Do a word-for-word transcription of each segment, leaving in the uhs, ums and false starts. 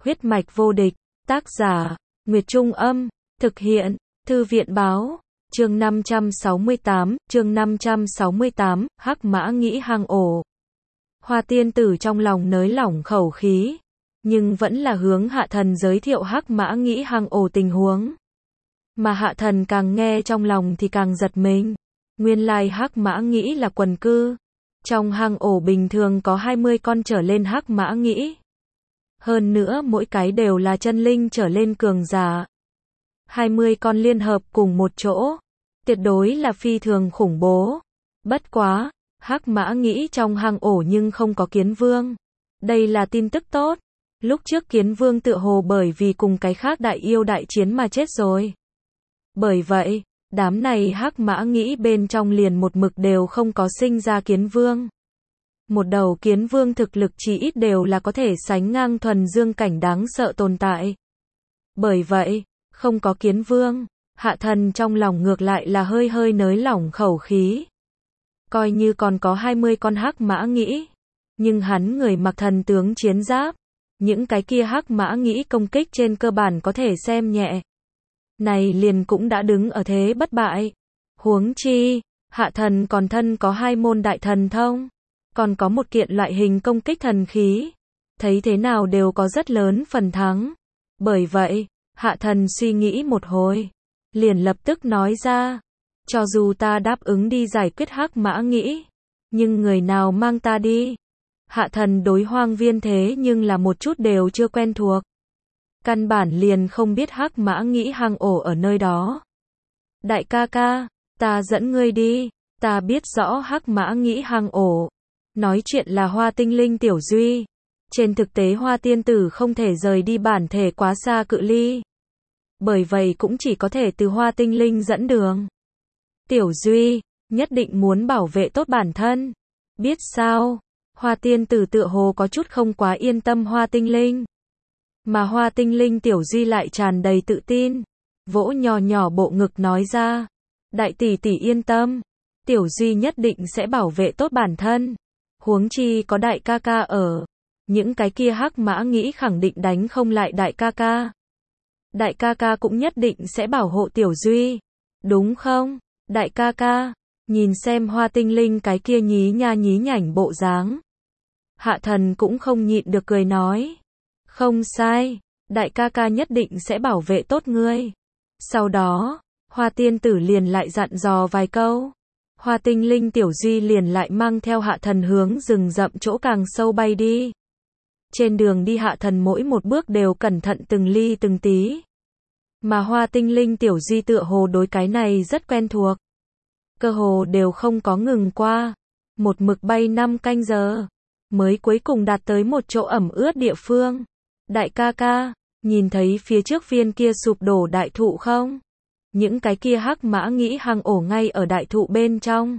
Huyết mạch vô địch, tác giả, Nguyệt Trung Âm, thực hiện, Thư viện Báo, chương năm trăm sáu mươi tám, chương năm trăm sáu mươi tám, Hắc Mã nghĩ hang ổ. Hoa tiên tử trong lòng nới lỏng khẩu khí, nhưng vẫn là hướng Hạ Thần giới thiệu Hắc Mã nghĩ hang ổ tình huống. Mà Hạ Thần càng nghe trong lòng thì càng giật mình. Nguyên lai Hắc Mã nghĩ là quần cư. Trong hang ổ bình thường có hai mươi con trở lên Hắc Mã nghĩ. Hơn nữa mỗi cái đều là chân linh trở lên cường giả. hai mươi con liên hợp cùng một chỗ. Tuyệt đối là phi thường khủng bố. Bất quá, Hắc Mã nghĩ trong hang ổ nhưng không có Kiến Vương. Đây là tin tức tốt. Lúc trước Kiến Vương tựa hồ bởi vì cùng cái khác đại yêu đại chiến mà chết rồi. Bởi vậy, đám này Hắc Mã nghĩ bên trong liền một mực đều không có sinh ra Kiến Vương. Một đầu Kiến Vương thực lực chỉ ít đều là có thể sánh ngang thuần dương cảnh đáng sợ tồn tại. Bởi vậy, không có Kiến Vương, Hạ Thần trong lòng ngược lại là hơi hơi nới lỏng khẩu khí. Coi như còn có hai mươi con Hắc Mã nghĩ, nhưng hắn người mặc thần tướng chiến giáp, những cái kia Hắc Mã nghĩ công kích trên cơ bản có thể xem nhẹ. Này liền cũng đã đứng ở thế bất bại. Huống chi, Hạ Thần còn thân có hai môn đại thần thông, còn có một kiện loại hình công kích thần khí. Thấy thế nào đều có rất lớn phần thắng. Bởi vậy, Hạ Thần suy nghĩ một hồi, liền lập tức nói ra, cho dù ta đáp ứng đi giải quyết Hắc Mã nghĩ, nhưng người nào mang ta đi? Hạ Thần đối Hoang Viên thế nhưng là một chút đều chưa quen thuộc. Căn bản liền không biết Hắc Mã nghĩ hang ổ ở nơi đó. Đại ca ca, ta dẫn ngươi đi, ta biết rõ Hắc Mã nghĩ hang ổ. Nói chuyện là Hoa Tinh Linh Tiểu Duy. Trên thực tế Hoa tiên tử không thể rời đi bản thể quá xa cự ly. Bởi vậy cũng chỉ có thể từ Hoa Tinh Linh dẫn đường. Tiểu Duy, nhất định muốn bảo vệ tốt bản thân. Biết sao? Hoa tiên tử tựa hồ có chút không quá yên tâm Hoa Tinh Linh. Mà Hoa Tinh Linh Tiểu Duy lại tràn đầy tự tin. Vỗ nhỏ nhỏ bộ ngực nói ra. Đại tỷ tỷ yên tâm. Tiểu Duy nhất định sẽ bảo vệ tốt bản thân. Huống chi có đại ca ca ở. Những cái kia Hắc Mã nghĩ khẳng định đánh không lại đại ca ca. Đại ca ca cũng nhất định sẽ bảo hộ Tiểu Duy. Đúng không? Đại ca ca. Nhìn xem Hoa Tinh Linh cái kia nhí nha nhí nhảnh bộ dáng. Hạ Thần cũng không nhịn được cười nói. Không sai. Đại ca ca nhất định sẽ bảo vệ tốt ngươi. Sau đó, Hoa tiên tử liền lại dặn dò vài câu. Hoa Tinh Linh Tiểu Duy liền lại mang theo Hạ Thần hướng rừng rậm chỗ càng sâu bay đi. Trên đường đi Hạ Thần mỗi một bước đều cẩn thận từng ly từng tí. Mà Hoa Tinh Linh Tiểu Duy tựa hồ đối cái này rất quen thuộc. Cơ hồ đều không có ngừng qua. Một mực bay năm canh giờ. Mới cuối cùng đạt tới một chỗ ẩm ướt địa phương. Đại ca ca, nhìn thấy phía trước viên kia sụp đổ đại thụ không? Những cái kia Hắc Mã nghĩ hang ổ ngay ở đại thụ bên trong.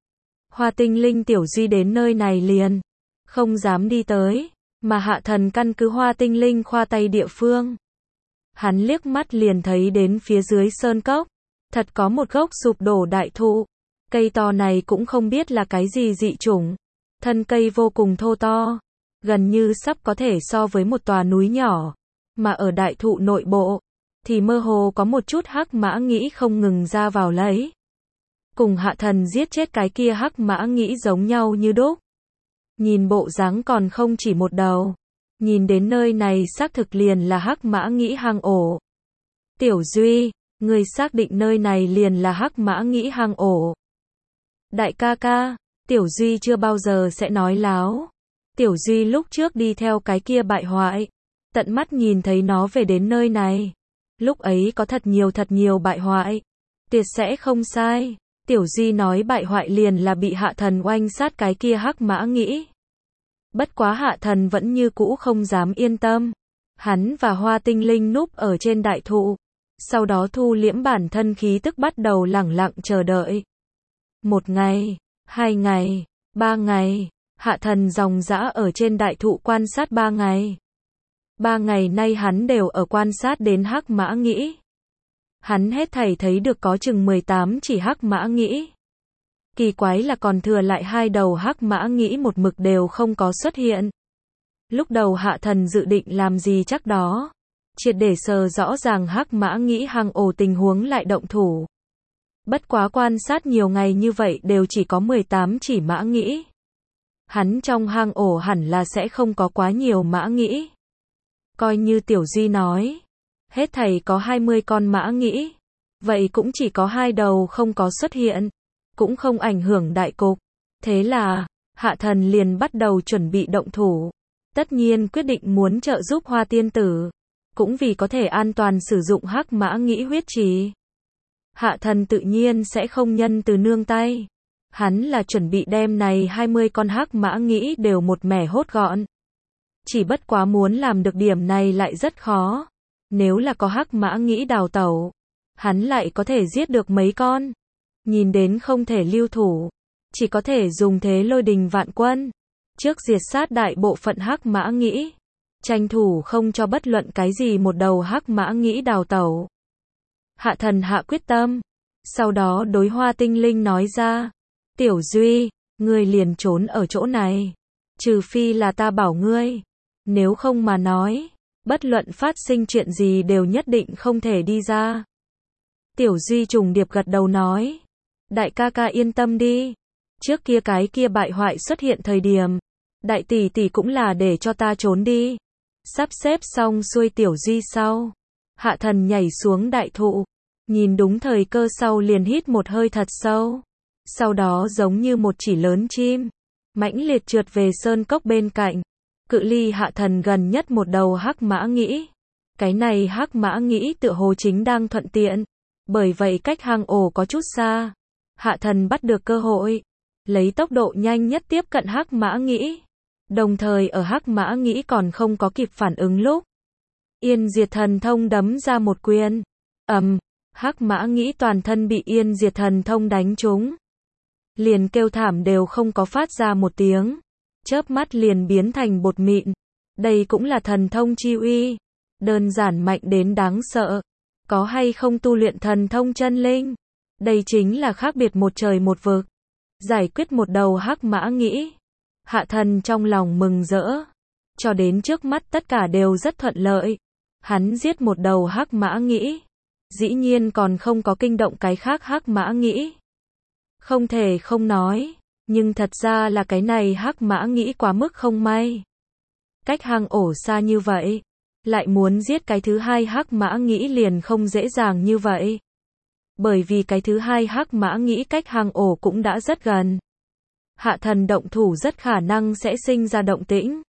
Hoa Tinh Linh Tiểu Duy đến nơi này liền không dám đi tới, mà Hạ Thần căn cứ Hoa Tinh Linh khoa tay địa phương. Hắn liếc mắt liền thấy đến phía dưới sơn cốc, thật có một gốc sụp đổ đại thụ. Cây to này cũng không biết là cái gì dị chủng. Thân cây vô cùng thô to, gần như sắp có thể so với một tòa núi nhỏ. Mà ở đại thụ nội bộ, thì mơ hồ có một chút Hắc Mã nghĩ không ngừng ra vào lấy. Cùng Hạ Thần giết chết cái kia Hắc Mã nghĩ giống nhau như đúc. Nhìn bộ dáng còn không chỉ một đầu. Nhìn đến nơi này xác thực liền là Hắc Mã nghĩ hang ổ. Tiểu Duy, người xác định nơi này liền là Hắc Mã nghĩ hang ổ. Đại ca ca, Tiểu Duy chưa bao giờ sẽ nói láo. Tiểu Duy lúc trước đi theo cái kia bại hoại. Tận mắt nhìn thấy nó về đến nơi này. Lúc ấy có thật nhiều thật nhiều bại hoại. Tuyệt sẽ không sai. Tiểu Duy nói bại hoại liền là bị Hạ Thần oanh sát cái kia Hắc Mã nghĩ. Bất quá Hạ Thần vẫn như cũ không dám yên tâm. Hắn và Hoa Tinh Linh núp ở trên đại thụ. Sau đó thu liễm bản thân khí tức bắt đầu lẳng lặng chờ đợi. Một ngày, hai ngày, ba ngày. Hạ Thần dòng dã ở trên đại thụ quan sát ba ngày. Ba ngày nay hắn đều ở quan sát đến Hắc Mã nghĩ. Hắn hết thảy thấy được có chừng mười tám chỉ Hắc Mã nghĩ. Kỳ quái là còn thừa lại hai đầu Hắc Mã nghĩ một mực đều không có xuất hiện. Lúc đầu Hạ Thần dự định làm gì chắc đó. Triệt để sờ rõ ràng hắc mã nghĩ hang ổ tình huống lại động thủ. Bất quá quan sát nhiều ngày như vậy đều chỉ có mười tám chỉ mã nghĩ. Hắn trong hang ổ hẳn là sẽ không có quá nhiều mã nghĩ. Coi như Tiểu Duy nói, hết thảy có hai mươi con mã nghĩ. Vậy cũng chỉ có hai đầu không có xuất hiện, cũng không ảnh hưởng đại cục. Thế là, Hạ Thần liền bắt đầu chuẩn bị động thủ. Tất nhiên quyết định muốn trợ giúp Hoa Tiên Tử, cũng vì có thể an toàn sử dụng hắc mã nghĩ huyết trì. Hạ Thần tự nhiên sẽ không nhân từ nương tay. Hắn là chuẩn bị đem này hai mươi con hắc mã nghĩ đều một mẻ hốt gọn. Chỉ bất quá muốn làm được điểm này lại rất khó. Nếu là có hắc mã nghĩ đào tẩu, hắn lại có thể giết được mấy con. Nhìn đến không thể lưu thủ, chỉ có thể dùng thế lôi đình vạn quân. Trước diệt sát đại bộ phận hắc mã nghĩ, tranh thủ không cho bất luận cái gì một đầu hắc mã nghĩ đào tẩu. Hạ Thần hạ quyết tâm, sau đó đối Hoa Tinh Linh nói ra, Tiểu Duy, ngươi liền trốn ở chỗ này, trừ phi là ta bảo ngươi, nếu không mà nói, bất luận phát sinh chuyện gì đều nhất định không thể đi ra. Tiểu Duy trùng điệp gật đầu nói, đại ca ca yên tâm đi, trước kia cái kia bại hoại xuất hiện thời điểm, đại tỷ tỷ cũng là để cho ta trốn đi. Sắp xếp xong xuôi Tiểu Duy sau, Hạ Thần nhảy xuống đại thụ, nhìn đúng thời cơ sau liền hít một hơi thật sâu. Sau đó giống như một chỉ lớn chim, mãnh liệt trượt về sơn cốc bên cạnh, cự ly Hạ Thần gần nhất một đầu hắc mã nghĩ. Cái này hắc mã nghĩ tựa hồ chính đang thuận tiện, bởi vậy cách hang ổ có chút xa. Hạ Thần bắt được cơ hội, lấy tốc độ nhanh nhất tiếp cận hắc mã nghĩ. Đồng thời ở hắc mã nghĩ còn không có kịp phản ứng lúc, Yên Diệt Thần Thông đấm ra một quyền. Ầm, hắc mã nghĩ toàn thân bị Yên Diệt Thần Thông đánh trúng. Liền kêu thảm đều không có phát ra một tiếng, chớp mắt liền biến thành bột mịn. Đây cũng là thần thông chi uy, đơn giản mạnh đến đáng sợ. Có hay không tu luyện thần thông chân linh, đây chính là khác biệt một trời một vực. Giải quyết một đầu hắc mã nghĩ, Hạ Thần trong lòng mừng rỡ. Cho đến trước mắt tất cả đều rất thuận lợi. Hắn giết một đầu hắc mã nghĩ, dĩ nhiên còn không có kinh động cái khác hắc mã nghĩ. Không thể không nói, nhưng thật ra là cái này hắc mã nghĩ quá mức không may. Cách hang ổ xa như vậy, lại muốn giết cái thứ hai hắc mã nghĩ liền không dễ dàng như vậy. Bởi vì cái thứ hai hắc mã nghĩ cách hang ổ cũng đã rất gần. Hạ Thần động thủ rất khả năng sẽ sinh ra động tĩnh.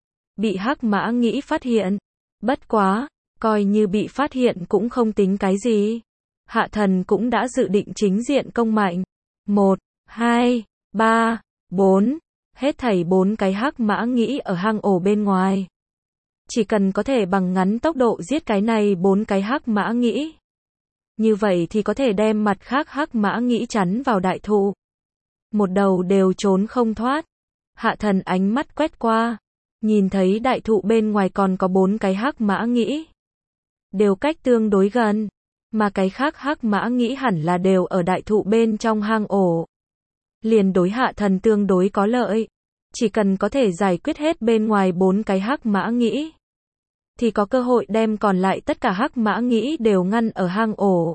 Bị hắc mã nghĩ phát hiện. Bất quá, coi như bị phát hiện cũng không tính cái gì. Hạ Thần cũng đã dự định chính diện công mạnh. Một, hai, ba, bốn. Hết thảy bốn cái hắc mã nghĩ ở hang ổ bên ngoài. Chỉ cần có thể bằng ngắn tốc độ giết cái này bốn cái hắc mã nghĩ. Như vậy thì có thể đem mặt khác hắc mã nghĩ chắn vào đại thụ. Một đầu đều trốn không thoát. Hạ Thần ánh mắt quét qua, nhìn thấy đại thụ bên ngoài còn có bốn cái hắc mã nghĩ. Đều cách tương đối gần, mà cái khác hắc mã nghĩ hẳn là đều ở đại thụ bên trong hang ổ. Liền đối Hạ Thần tương đối có lợi. Chỉ cần có thể giải quyết hết bên ngoài bốn cái hắc mã nghĩ, thì có cơ hội đem còn lại tất cả hắc mã nghĩ đều ngăn ở hang ổ.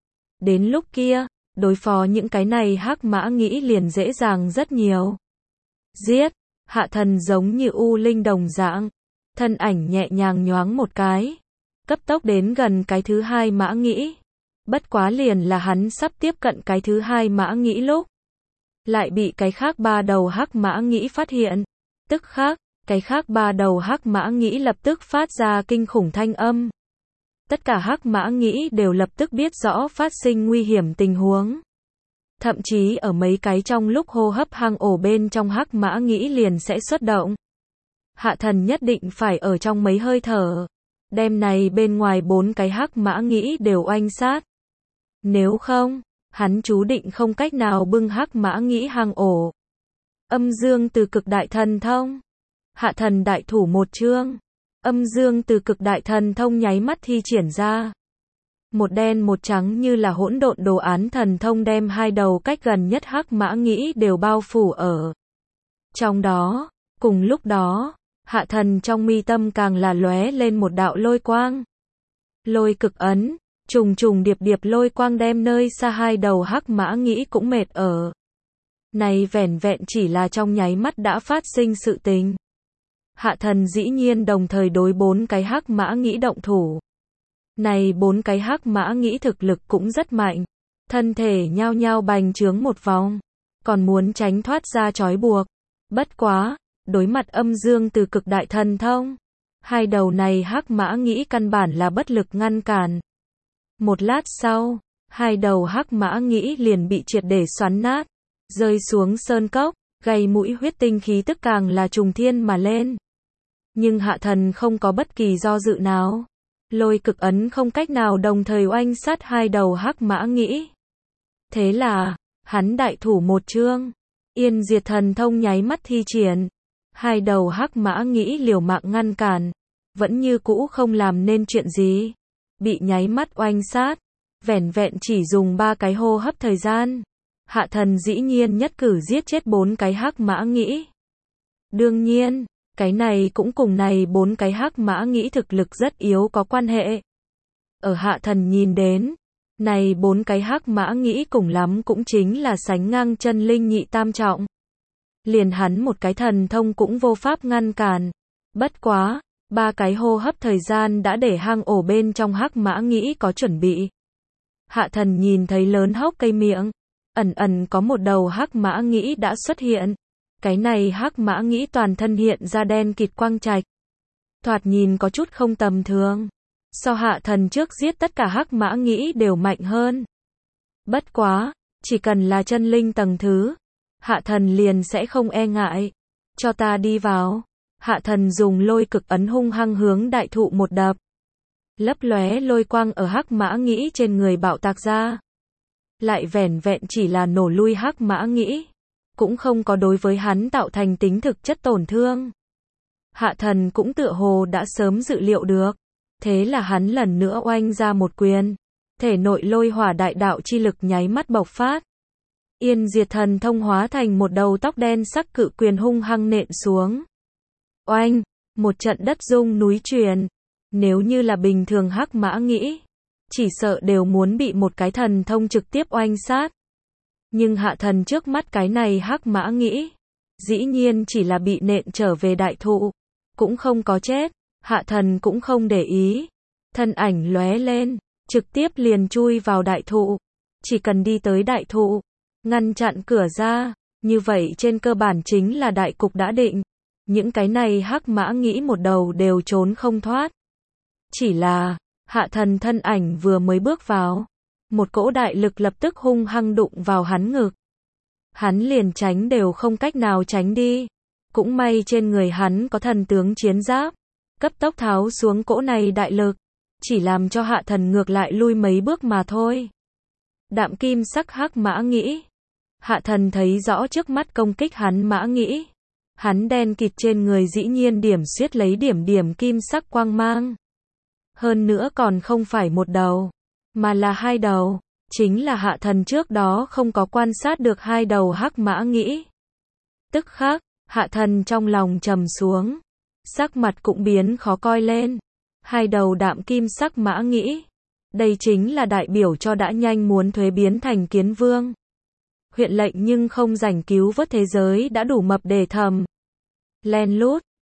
Đến lúc kia, đối phó những cái này hắc mã nghĩ liền dễ dàng rất nhiều. Giết, Hạ Thần giống như u linh đồng dạng, thân ảnh nhẹ nhàng nhoáng một cái, cấp tốc đến gần cái thứ hai mã nghĩ. Bất quá liền là hắn sắp tiếp cận cái thứ hai mã nghĩ lúc, lại bị cái khác ba đầu hắc mã nghĩ phát hiện. Tức khác, cái khác ba đầu hắc mã nghĩ lập tức phát ra kinh khủng thanh âm. Tất cả hắc mã nghĩ đều lập tức biết rõ phát sinh nguy hiểm tình huống. Thậm chí ở mấy cái trong lúc hô hấp hang ổ bên trong hắc mã nghĩ liền sẽ xuất động. Hạ Thần nhất định phải ở trong mấy hơi thở, đem này bên ngoài bốn cái hắc mã nghĩ đều oanh sát. Nếu không, hắn chú định không cách nào bưng hắc mã nghĩ hang ổ. Âm dương từ cực đại thần thông. Hạ Thần đại thủ một chương. Âm dương từ cực đại thần thông nháy mắt thi triển ra. Một đen một trắng như là hỗn độn đồ án thần thông đem hai đầu cách gần nhất hắc mã nghĩ đều bao phủ ở trong đó. Cùng lúc đó, Hạ thần trong mi tâm càng là lóe lên một đạo lôi quang. Lôi cực ấn, trùng trùng điệp điệp lôi quang đem nơi xa hai đầu hắc mã nghĩ cũng mệt ở. Này vẻn vẹn chỉ là trong nháy mắt đã phát sinh sự tình. Hạ thần dĩ nhiên đồng thời đối bốn cái hắc mã nghĩ động thủ. Này bốn cái hắc mã nghĩ thực lực cũng rất mạnh. Thân thể nhao nhao bành trướng một vòng. Còn muốn tránh thoát ra trói buộc. Bất quá, đối mặt âm dương từ cực đại thần thông. Hai đầu này hắc mã nghĩ căn bản là bất lực ngăn cản. Một lát sau, hai đầu hắc mã nghĩ liền bị triệt để xoắn nát. Rơi xuống sơn cốc, gầy mũi huyết tinh khí tức càng là trùng thiên mà lên. Nhưng hạ thần không có bất kỳ do dự nào. Lôi cực ấn không cách nào đồng thời oanh sát hai đầu hắc mã nghĩ. Thế là, hắn đại thủ một chương. Yên diệt thần thông nháy mắt thi triển. Hai đầu hắc mã nghĩ liều mạng ngăn cản. Vẫn như cũ không làm nên chuyện gì. Bị nháy mắt oanh sát. Vẻn vẹn chỉ dùng ba cái hô hấp thời gian. Hạ thần dĩ nhiên nhất cử giết chết bốn cái hắc mã nghĩ. Đương nhiên, cái này cũng cùng này bốn cái hắc mã nghĩ thực lực rất yếu có quan hệ. Ở hạ thần nhìn đến, này bốn cái hắc mã nghĩ cùng lắm cũng chính là sánh ngang chân linh nhị tam trọng. Liền hắn một cái thần thông cũng vô pháp ngăn cản. Bất quá, ba cái hô hấp thời gian đã để hang ổ bên trong hắc mã nghĩ có chuẩn bị. Hạ thần nhìn thấy lớn hốc cây miệng. Ẩn ẩn có một đầu hắc mã nghĩ đã xuất hiện. Cái này hắc mã nghĩ toàn thân hiện ra đen kịt quang trạch. Thoạt nhìn có chút không tầm thường. So hạ thần trước giết tất cả hắc mã nghĩ đều mạnh hơn. Bất quá, chỉ cần là chân linh tầng thứ, hạ thần liền sẽ không e ngại. Cho ta đi vào. Hạ thần dùng lôi cực ấn hung hăng hướng đại thụ một đập. Lấp lóe lôi quang ở hắc mã nghĩ trên người bạo tạc ra. Lại vẻn vẹn chỉ là nổ lui hắc mã nghĩ. Cũng không có đối với hắn tạo thành tính thực chất tổn thương. Hạ thần cũng tựa hồ đã sớm dự liệu được. Thế là hắn lần nữa oanh ra một quyền. Thể nội lôi hỏa đại đạo chi lực nháy mắt bộc phát. Yên diệt thần thông hóa thành một đầu tóc đen sắc cự quyền hung hăng nện xuống. Oanh, một trận đất rung núi chuyển. Nếu như là bình thường hắc mã nghĩ, chỉ sợ đều muốn bị một cái thần thông trực tiếp oanh sát. Nhưng hạ thần trước mắt cái này hắc mã nghĩ, dĩ nhiên chỉ là bị nện trở về đại thụ, cũng không có chết, hạ thần cũng không để ý. Thân ảnh lóe lên, trực tiếp liền chui vào đại thụ, chỉ cần đi tới đại thụ, ngăn chặn cửa ra, như vậy trên cơ bản chính là đại cục đã định. Những cái này hắc mã nghĩ một đầu đều trốn không thoát. Chỉ là, hạ thần thân ảnh vừa mới bước vào, một cỗ đại lực lập tức hung hăng đụng vào hắn ngực. Hắn liền tránh đều không cách nào tránh đi. Cũng may trên người hắn có thần tướng chiến giáp, cấp tốc tháo xuống cỗ này đại lực, chỉ làm cho hạ thần ngược lại lui mấy bước mà thôi. Đạm kim sắc hắc mã nghĩ. Hạ thần thấy rõ trước mắt công kích hắn mã nghĩ. Hắn đen kịt trên người dĩ nhiên điểm xuyết lấy điểm điểm kim sắc quang mang. Hơn nữa còn không phải một đầu, mà là hai đầu. Chính là hạ thần trước đó không có quan sát được hai đầu hắc mã nghĩ. Tức khắc, hạ thần trong lòng trầm xuống. Sắc mặt cũng biến khó coi lên. Hai đầu đạm kim sắc mã nghĩ. Đây chính là đại biểu cho đã nhanh muốn thuế biến thành kiến vương. Huyện lệnh nhưng không rảnh cứu vớt thế giới đã đủ mập để thầm. Len lút,